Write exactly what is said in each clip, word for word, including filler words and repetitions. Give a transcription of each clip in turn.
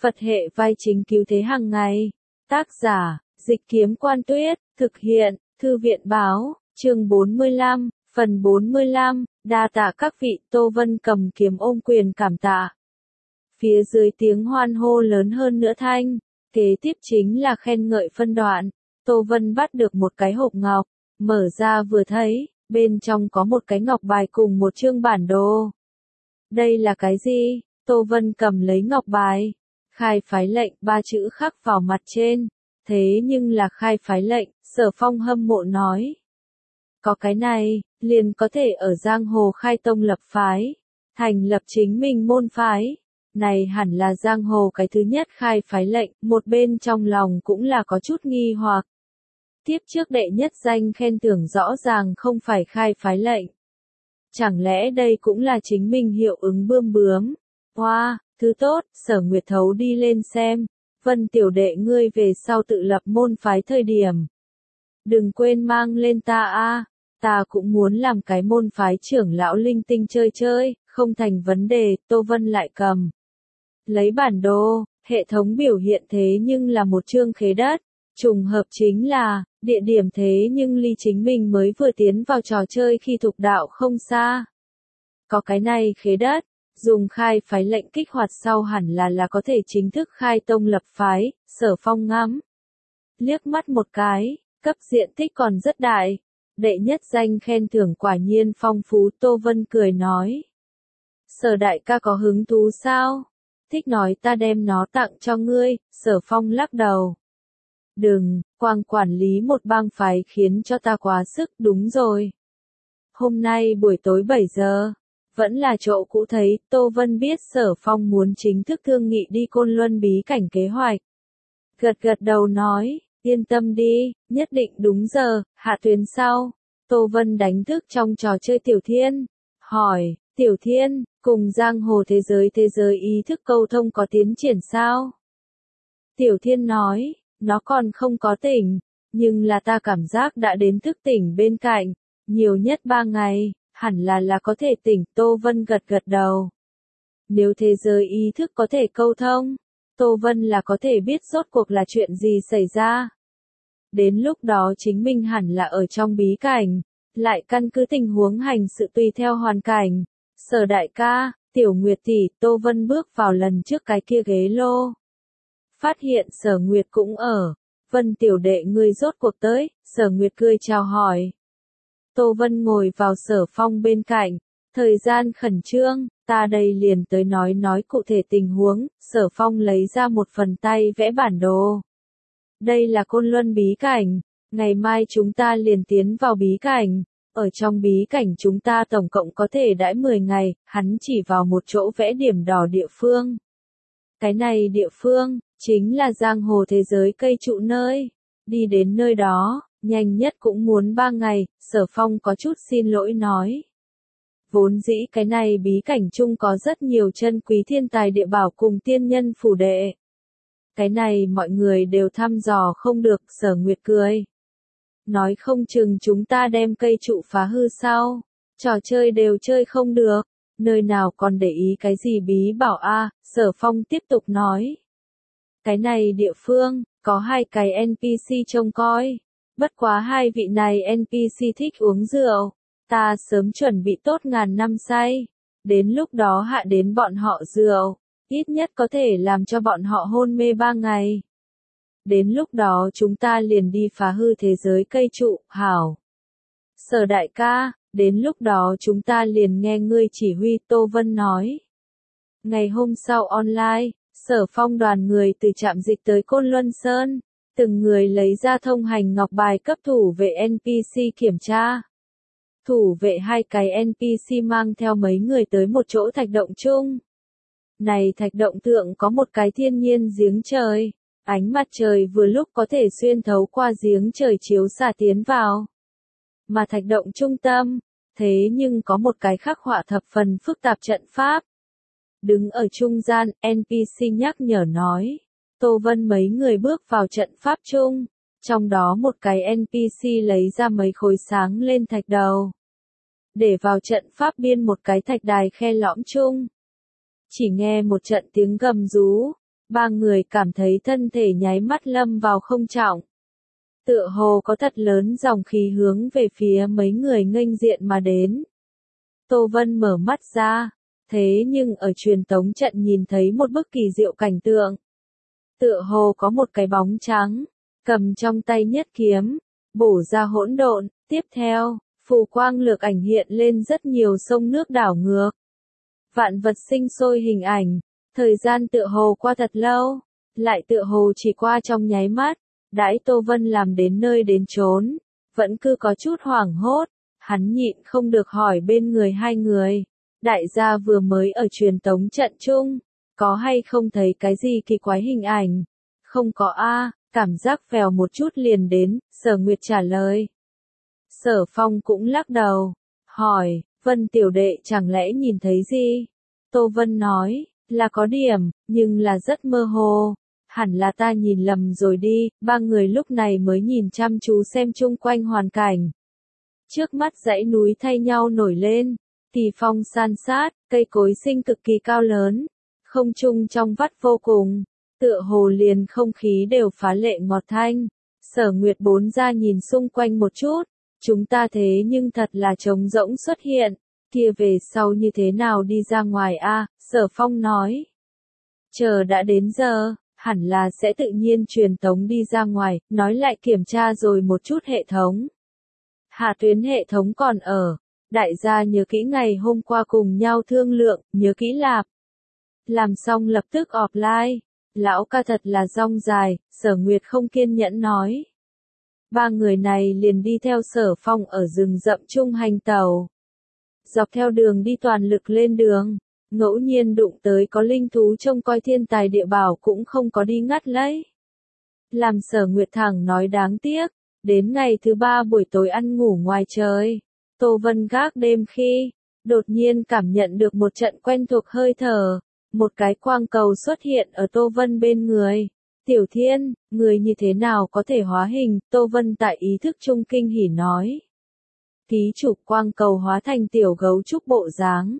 Phật hệ vai chính cứu thế hàng ngày. Tác giả, Dịch Kiếm Quan Tuyết, thực hiện, Thư viện Báo, chương bốn mươi lăm, phần bốn mươi lăm, đa tạ các vị. Tô Vân cầm kiếm ôm quyền cảm tạ. Phía dưới tiếng hoan hô lớn hơn nữa thanh, kế tiếp chính là khen ngợi phân đoạn. Tô Vân bắt được một cái hộp ngọc, mở ra vừa thấy, bên trong có một cái ngọc bài cùng một chương bản đồ. Đây là cái gì? Tô Vân cầm lấy ngọc bài. Khai phái lệnh, ba chữ khắc vào mặt trên. Thế nhưng là khai phái lệnh, Sở Phong hâm mộ nói. Có cái này, liền có thể ở giang hồ khai tông lập phái, thành lập chính mình môn phái. Này hẳn là giang hồ cái thứ nhất khai phái lệnh, một bên trong lòng cũng là có chút nghi hoặc. Tiếp trước đệ nhất danh khen thưởng rõ ràng không phải khai phái lệnh. Chẳng lẽ đây cũng là chính mình hiệu ứng bươm bướm? Hoa, wow, thứ tốt, Sở Nguyệt Thấu đi lên xem. Vân tiểu đệ ngươi về sau tự lập môn phái thời điểm. Đừng quên mang lên ta a, ta cũng muốn làm cái môn phái trưởng lão linh tinh chơi chơi, không thành vấn đề. Tô Vân lại cầm. Lấy bản đồ, hệ thống biểu hiện thế nhưng là một chương khế đất. Trùng hợp chính là, địa điểm thế nhưng ly chính mình mới vừa tiến vào trò chơi khi thục đạo không xa. Có cái này khế đất, dùng khai phái lệnh kích hoạt sau hẳn là là có thể chính thức khai tông lập phái. Sở Phong ngắm. Liếc mắt một cái, cấp diện tích còn rất đại. Đệ nhất danh khen thưởng quả nhiên phong phú. Tô Vân cười nói. Sở đại ca có hứng thú sao? Thích nói ta đem nó tặng cho ngươi. Sở Phong lắc đầu. Đừng, quang quản lý một bang phái khiến cho ta quá sức. Đúng rồi. Hôm nay buổi tối bảy giờ, vẫn là chỗ cũ thấy. Tô Vân biết Sở Phong muốn chính thức thương nghị đi Côn Luân bí cảnh kế hoạch. Gật gật đầu nói, yên tâm đi, nhất định đúng giờ. Hạ tuyến sau, Tô Vân đánh thức trong trò chơi Tiểu Thiên. Hỏi, Tiểu Thiên, cùng giang hồ thế giới thế giới ý thức câu thông có tiến triển sao? Tiểu Thiên nói, nó còn không có tỉnh, nhưng là ta cảm giác đã đến thức tỉnh bên cạnh, nhiều nhất ba ngày, hẳn là là có thể tỉnh. Tô Vân gật gật đầu. Nếu thế giới ý thức có thể câu thông, Tô Vân là có thể biết rốt cuộc là chuyện gì xảy ra. Đến lúc đó chính mình hẳn là ở trong bí cảnh, lại căn cứ tình huống hành sự tùy theo hoàn cảnh. Sở đại ca, Tiểu Nguyệt tỷ. Tô Vân bước vào lần trước cái kia ghế lô. Phát hiện Sở Nguyệt cũng ở. Vân tiểu đệ ngươi rốt cuộc tới. Sở Nguyệt cười chào hỏi. Tô Vân ngồi vào Sở Phong bên cạnh. Thời gian khẩn trương, ta đây liền tới nói nói cụ thể tình huống. Sở Phong lấy ra một phần tay vẽ bản đồ. Đây là Côn Luân bí cảnh. Ngày mai chúng ta liền tiến vào bí cảnh. Ở trong bí cảnh chúng ta tổng cộng có thể đãi mười ngày. Hắn chỉ vào một chỗ vẽ điểm đỏ địa phương. Cái này địa phương, chính là giang hồ thế giới cây trụ nơi. Đi đến nơi đó, nhanh nhất cũng muốn ba ngày. Sở Phong có chút xin lỗi nói. Vốn dĩ cái này bí cảnh chung có rất nhiều chân quý thiên tài địa bảo cùng tiên nhân phủ đệ. Cái này mọi người đều thăm dò không được. Sở Nguyệt cười. Nói không chừng chúng ta đem cây trụ phá hư sao. Trò chơi đều chơi không được. Nơi nào còn để ý cái gì bí bảo a? À, Sở Phong tiếp tục nói. Cái này địa phương, có hai cái en pê xê trông coi. Bất quá hai vị này en pê xê thích uống rượu. Ta sớm chuẩn bị tốt ngàn năm say. Đến lúc đó hạ đến bọn họ rượu. Ít nhất có thể làm cho bọn họ hôn mê ba ngày. Đến lúc đó chúng ta liền đi phá hư thế giới cây trụ. Hảo. Sở đại ca, đến lúc đó chúng ta liền nghe ngươi chỉ huy. Tô Vân nói. Ngày hôm sau online, Sở Phong đoàn người từ trạm dịch tới Côn Luân Sơn. Từng người lấy ra thông hành ngọc bài cấp thủ vệ en pê xê kiểm tra. Thủ vệ hai cái en pê xê mang theo mấy người tới một chỗ thạch động chung. Này thạch động thượng có một cái thiên nhiên giếng trời. Ánh mặt trời vừa lúc có thể xuyên thấu qua giếng trời chiếu xạ tiến vào. Mà thạch động trung tâm, thế nhưng có một cái khắc họa thập phần phức tạp trận pháp. Đứng ở trung gian, en pê xê nhắc nhở nói. Tô Vân mấy người bước vào trận pháp chung. Trong đó một cái en pê xê lấy ra mấy khối sáng lên thạch đầu. Để vào trận pháp biên một cái thạch đài khe lõm chung. Chỉ nghe một trận tiếng gầm rú. ba người cảm thấy thân thể nháy mắt lâm vào không trọng. Tựa hồ có thật lớn dòng khí hướng về phía mấy người nghênh diện mà đến. Tô Vân mở mắt ra, thế nhưng ở truyền tống trận nhìn thấy một bức kỳ diệu cảnh tượng. Tựa hồ có một cái bóng trắng, cầm trong tay nhất kiếm, bổ ra hỗn độn, tiếp theo, phù quang lược ảnh hiện lên rất nhiều sông nước đảo ngược. Vạn vật sinh sôi hình ảnh, thời gian tựa hồ qua thật lâu, lại tựa hồ chỉ qua trong nháy mắt, đãi Tô Vân làm đến nơi đến chốn, vẫn cứ có chút hoảng hốt, hắn nhịn không được hỏi bên người hai người, đại gia vừa mới ở truyền tống trận chung, có hay không thấy cái gì kỳ quái hình ảnh? Không có a, cảm giác vèo một chút liền đến, Sở Nguyệt trả lời. Sở Phong cũng lắc đầu, hỏi, Vân tiểu đệ chẳng lẽ nhìn thấy gì? Tô Vân nói, là có điểm, nhưng là rất mơ hồ. Hẳn là ta nhìn lầm rồi đi, ba người lúc này mới nhìn chăm chú xem chung quanh hoàn cảnh. Trước mắt dãy núi thay nhau nổi lên, kỳ phong san sát, cây cối sinh cực kỳ cao lớn, không trung trong vắt vô cùng, tựa hồ liền không khí đều phá lệ ngọt thanh. Sở Nguyệt bốn ra nhìn xung quanh một chút, chúng ta thế nhưng thật là trống rỗng xuất hiện, kia về sau như thế nào đi ra ngoài a? Sở Phong nói. Chờ đã đến giờ, hẳn là sẽ tự nhiên truyền tống đi ra ngoài, nói lại kiểm tra rồi một chút hệ thống. Hạ tuyến hệ thống còn ở, đại gia nhớ kỹ ngày hôm qua cùng nhau thương lượng, nhớ kỹ lạp. Làm xong lập tức offline, lão ca thật là rong dài, Sở Nguyệt không kiên nhẫn nói. Ba người này liền đi theo Sở Phong ở rừng rậm chung hành tàu. Dọc theo đường đi toàn lực lên đường, ngẫu nhiên đụng tới có linh thú trông coi thiên tài địa bảo cũng không có đi ngắt lấy. Làm Sở Nguyệt thẳng nói đáng tiếc, đến ngày thứ ba buổi tối ăn ngủ ngoài trời, Tô Vân gác đêm khi, đột nhiên cảm nhận được một trận quen thuộc hơi thở, một cái quang cầu xuất hiện ở Tô Vân bên người. Tiểu Thiên, người như thế nào có thể hóa hình? Tô Vân tại ý thức trung kinh hỉ nói. Ký chủ quang cầu hóa thành tiểu gấu trúc bộ dáng.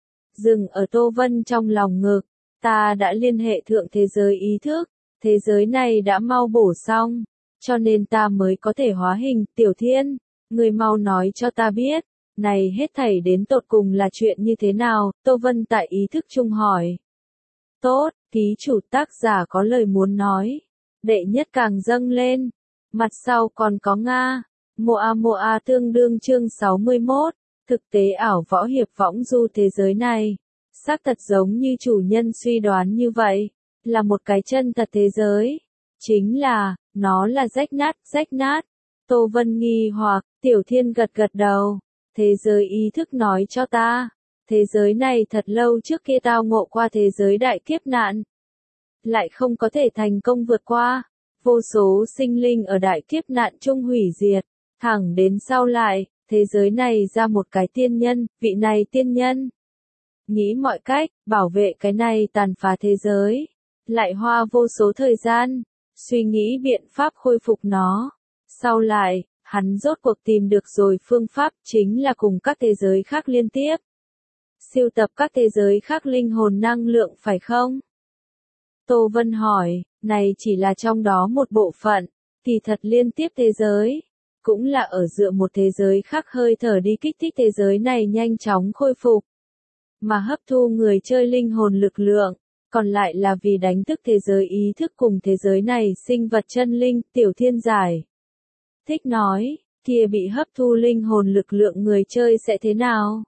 Dừng ở Tô Vân trong lòng ngực, ta đã liên hệ thượng thế giới ý thức, thế giới này đã mau bổ xong, cho nên ta mới có thể hóa hình. Tiểu Thiên, người mau nói cho ta biết, này hết thảy đến tột cùng là chuyện như thế nào? Tô Vân tại ý thức trung hỏi. Tốt, ký chủ tác giả có lời muốn nói. Đệ nhất càng dâng lên. Mặt sau còn có Nga. Moa Moa tương đương chương sáu mươi mốt. Thực tế ảo võ hiệp võng du thế giới này. Xác thật giống như chủ nhân suy đoán như vậy. Là một cái chân thật thế giới. Chính là, nó là rách nát, rách nát. Tô Vân nghi hoặc, Tiểu Thiên gật gật đầu. Thế giới ý thức nói cho ta. Thế giới này thật lâu trước kia tao ngộ qua thế giới đại kiếp nạn. Lại không có thể thành công vượt qua. Vô số sinh linh ở đại kiếp nạn chung hủy diệt. Thẳng đến sau lại, thế giới này ra một cái tiên nhân, vị này tiên nhân. Nghĩ mọi cách, bảo vệ cái này tàn phá thế giới. Lại hoa vô số thời gian, suy nghĩ biện pháp khôi phục nó. Sau lại, hắn rốt cuộc tìm được rồi phương pháp chính là cùng các thế giới khác liên tiếp. Siêu tập các thế giới khác linh hồn năng lượng phải không? Tô Vân hỏi, này chỉ là trong đó một bộ phận, kỳ thật liên tiếp thế giới, cũng là ở dựa một thế giới khác hơi thở đi kích thích thế giới này nhanh chóng khôi phục, mà hấp thu người chơi linh hồn lực lượng, còn lại là vì đánh thức thế giới ý thức cùng thế giới này sinh vật chân linh. Tiểu Thiên giải thích nói, kia bị hấp thu linh hồn lực lượng người chơi sẽ thế nào?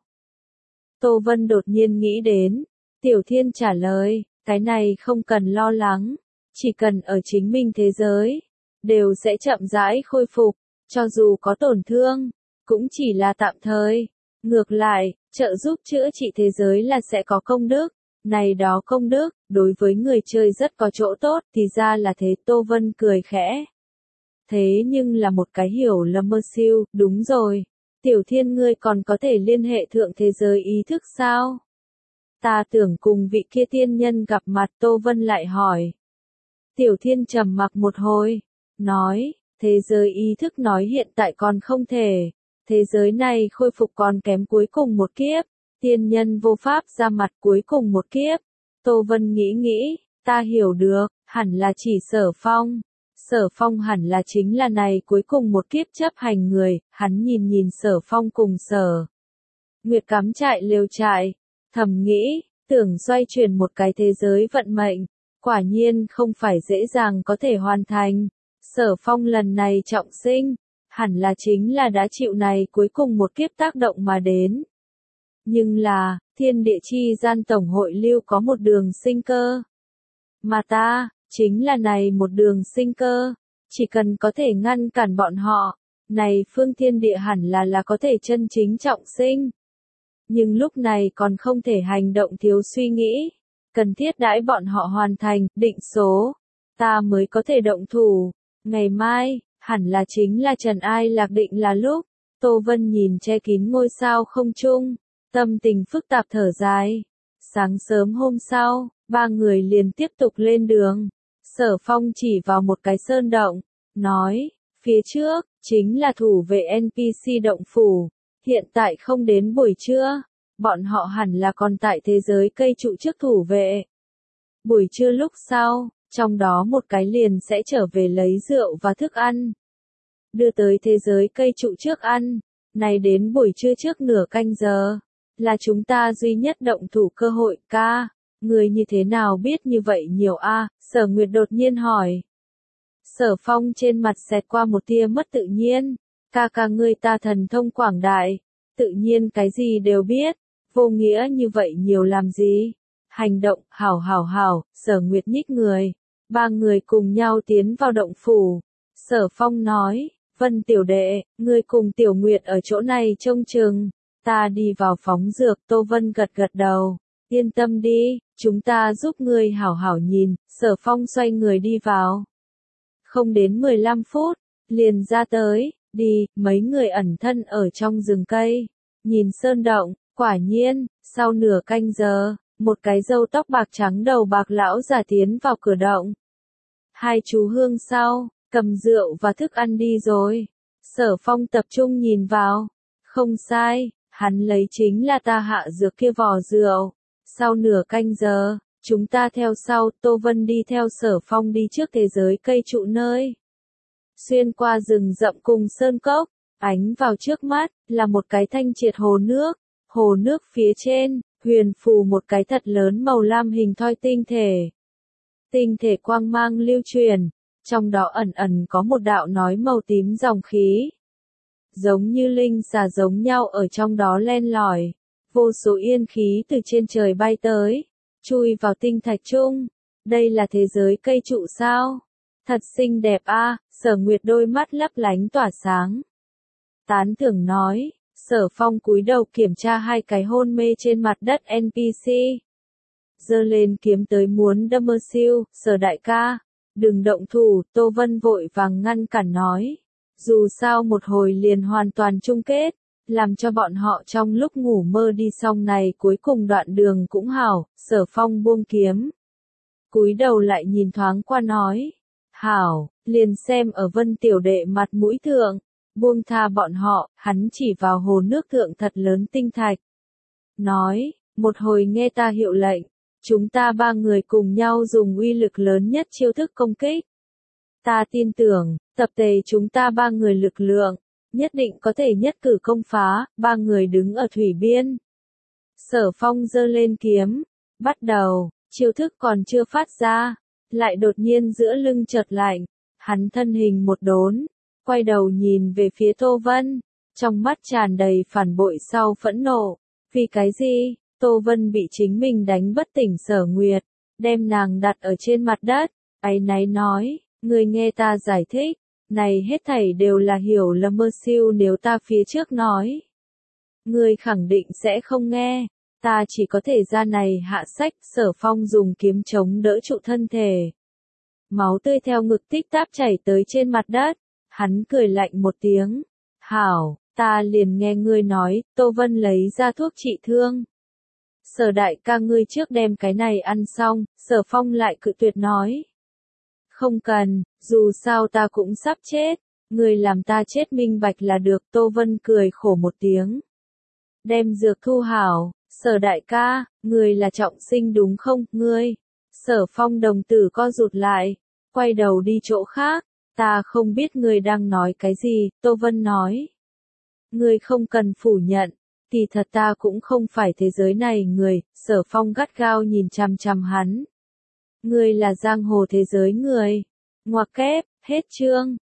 Tô Vân đột nhiên nghĩ đến, Tiểu Thiên trả lời, cái này không cần lo lắng, chỉ cần ở chính mình thế giới, đều sẽ chậm rãi khôi phục, cho dù có tổn thương, cũng chỉ là tạm thời. Ngược lại, trợ giúp chữa trị thế giới là sẽ có công đức, này đó công đức, đối với người chơi rất có chỗ tốt, thì ra là thế. Tô Vân cười khẽ. Thế nhưng là một cái hiểu lầm mơ siêu, đúng rồi. Tiểu Thiên ngươi còn có thể liên hệ thượng thế giới ý thức sao? Ta tưởng cùng vị kia tiên nhân gặp mặt. Tô Vân lại hỏi. Tiểu Thiên trầm mặc một hồi, nói, thế giới ý thức nói hiện tại còn không thể, thế giới này khôi phục còn kém cuối cùng một kiếp, tiên nhân vô pháp ra mặt cuối cùng một kiếp. Tô Vân nghĩ nghĩ, Ta hiểu được, hẳn là chỉ Sở Phong. Sở Phong hẳn là chính là này cuối cùng một kiếp chấp hành người, hắn nhìn nhìn Sở Phong cùng Sở Nguyệt cắm trại lều trại, thầm nghĩ, tưởng xoay chuyển một cái thế giới vận mệnh, quả nhiên không phải dễ dàng có thể hoàn thành. Sở Phong lần này trọng sinh, hẳn là chính là đã chịu này cuối cùng một kiếp tác động mà đến. Nhưng là, thiên địa chi gian tổng hội lưu có một đường sinh cơ. Mà ta, chính là này một đường sinh cơ, chỉ cần có thể ngăn cản bọn họ, này phương thiên địa hẳn là là có thể chân chính trọng sinh. Nhưng lúc này còn không thể hành động thiếu suy nghĩ, cần thiết đãi bọn họ hoàn thành, định số, ta mới có thể động thủ. Ngày mai, hẳn là chính là Trần Ai Lạc định là lúc, Tô Vân nhìn che kín ngôi sao không trung, tâm tình phức tạp thở dài. Sáng sớm hôm sau, ba người liền tiếp tục lên đường. Sở Phong chỉ vào một cái sơn động, nói, phía trước, chính là thủ vệ en pê xê động phủ. Hiện tại không đến buổi trưa, bọn họ hẳn là còn tại thế giới cây trụ trước thủ vệ. Buổi trưa lúc sau, trong đó một cái liền sẽ trở về lấy rượu và thức ăn. Đưa tới thế giới cây trụ trước ăn, này đến buổi trưa trước nửa canh giờ, là chúng ta duy nhất động thủ cơ hội. Ca, người như thế nào biết như vậy nhiều a? Sở Nguyệt đột nhiên hỏi. Sở Phong trên mặt xẹt qua một tia mất tự nhiên. Ca ca ngươi ta thần thông quảng đại, tự nhiên cái gì đều biết, vô nghĩa như vậy nhiều làm gì? Hành động, hảo hảo hảo, Sở Nguyệt nhích người, ba người cùng nhau tiến vào động phủ. Sở Phong nói, Vân tiểu đệ, ngươi cùng Tiểu Nguyệt ở chỗ này trông chừng, ta đi vào phóng dược. Tô Vân gật gật đầu, yên tâm đi, chúng ta giúp ngươi hảo hảo nhìn. Sở Phong xoay người đi vào. Không đến mười lăm phút, liền ra tới. Đi, mấy người ẩn thân ở trong rừng cây, nhìn sơn động, quả nhiên, sau nửa canh giờ, một cái râu tóc bạc trắng đầu bạc lão già tiến vào cửa động. Hai chú hương sau, cầm rượu và thức ăn đi rồi. Sở Phong tập trung nhìn vào, không sai, hắn lấy chính là ta hạ dược kia vò rượu. Sau nửa canh giờ, chúng ta theo sau. Tô Vân đi theo Sở Phong đi trước thế giới cây trụ nơi. Xuyên qua rừng rậm cùng sơn cốc, ánh vào trước mắt, là một cái thanh triệt hồ nước. Hồ nước phía trên, huyền phù một cái thật lớn màu lam hình thoi tinh thể. Tinh thể quang mang lưu truyền, trong đó ẩn ẩn có một đạo nói màu tím dòng khí. Giống như linh xà giống nhau ở trong đó len lỏi. Vô số yên khí từ trên trời bay tới, chui vào tinh thạch chung. Đây là thế giới cây trụ sao? Thật xinh đẹp a. À, Sở Nguyệt đôi mắt lấp lánh tỏa sáng. Tán thưởng nói, Sở Phong cúi đầu kiểm tra hai cái hôn mê trên mặt đất en pê xê. Giơ lên kiếm tới muốn đâm mơ siêu. Sở đại ca, đừng động thủ. Tô Vân vội vàng ngăn cản nói. Dù sao một hồi liền hoàn toàn chung kết, làm cho bọn họ trong lúc ngủ mơ đi xong này cuối cùng đoạn đường cũng hảo. Sở Phong buông kiếm, cúi đầu lại nhìn thoáng qua nói. Hảo, liền xem ở Vân tiểu đệ mặt mũi thượng, buông tha bọn họ. Hắn chỉ vào hồ nước thượng thật lớn tinh thạch. Nói, một hồi nghe ta hiệu lệnh, chúng ta ba người cùng nhau dùng uy lực lớn nhất chiêu thức công kích. Ta tin tưởng, tập thể chúng ta ba người lực lượng, nhất định có thể nhất cử công phá. Ba người đứng ở thủy biên. Sở Phong giơ lên kiếm, bắt đầu, chiêu thức còn chưa phát ra, lại đột nhiên giữa lưng chợt lạnh, hắn thân hình một đốn, quay đầu nhìn về phía Tô Vân, trong mắt tràn đầy phản bội sau phẫn nộ. Vì cái gì? Tô Vân bị chính mình đánh bất tỉnh. Sở Nguyệt đem nàng đặt ở trên mặt đất, áy náy nói, ngươi nghe ta giải thích, này hết thảy đều là hiểu lầm mơ siêu. Nếu ta phía trước nói, ngươi khẳng định sẽ không nghe, ta chỉ có thể ra này hạ sách. Sở Phong dùng kiếm chống đỡ trụ thân thể. Máu tươi theo ngực tích táp chảy tới trên mặt đất, hắn cười lạnh một tiếng. Hảo, ta liền nghe ngươi nói. Tô Vân lấy ra thuốc trị thương. Sở đại ca ngươi trước đem cái này ăn xong. Sở Phong lại cự tuyệt nói. Không cần, dù sao ta cũng sắp chết, ngươi làm ta chết minh bạch là được. Tô Vân cười khổ một tiếng. Đem dược thu hảo. Sở đại ca, ngươi là trọng sinh đúng không? Ngươi Sở Phong đồng tử co rụt lại, quay đầu đi chỗ khác. Ta không biết ngươi đang nói cái gì, Tô Vân nói. Ngươi không cần phủ nhận, thì thật ta cũng không phải thế giới này người, Sở Phong gắt gao nhìn chằm chằm hắn. Ngươi là giang hồ thế giới người. Ngoặc kép, hết chương.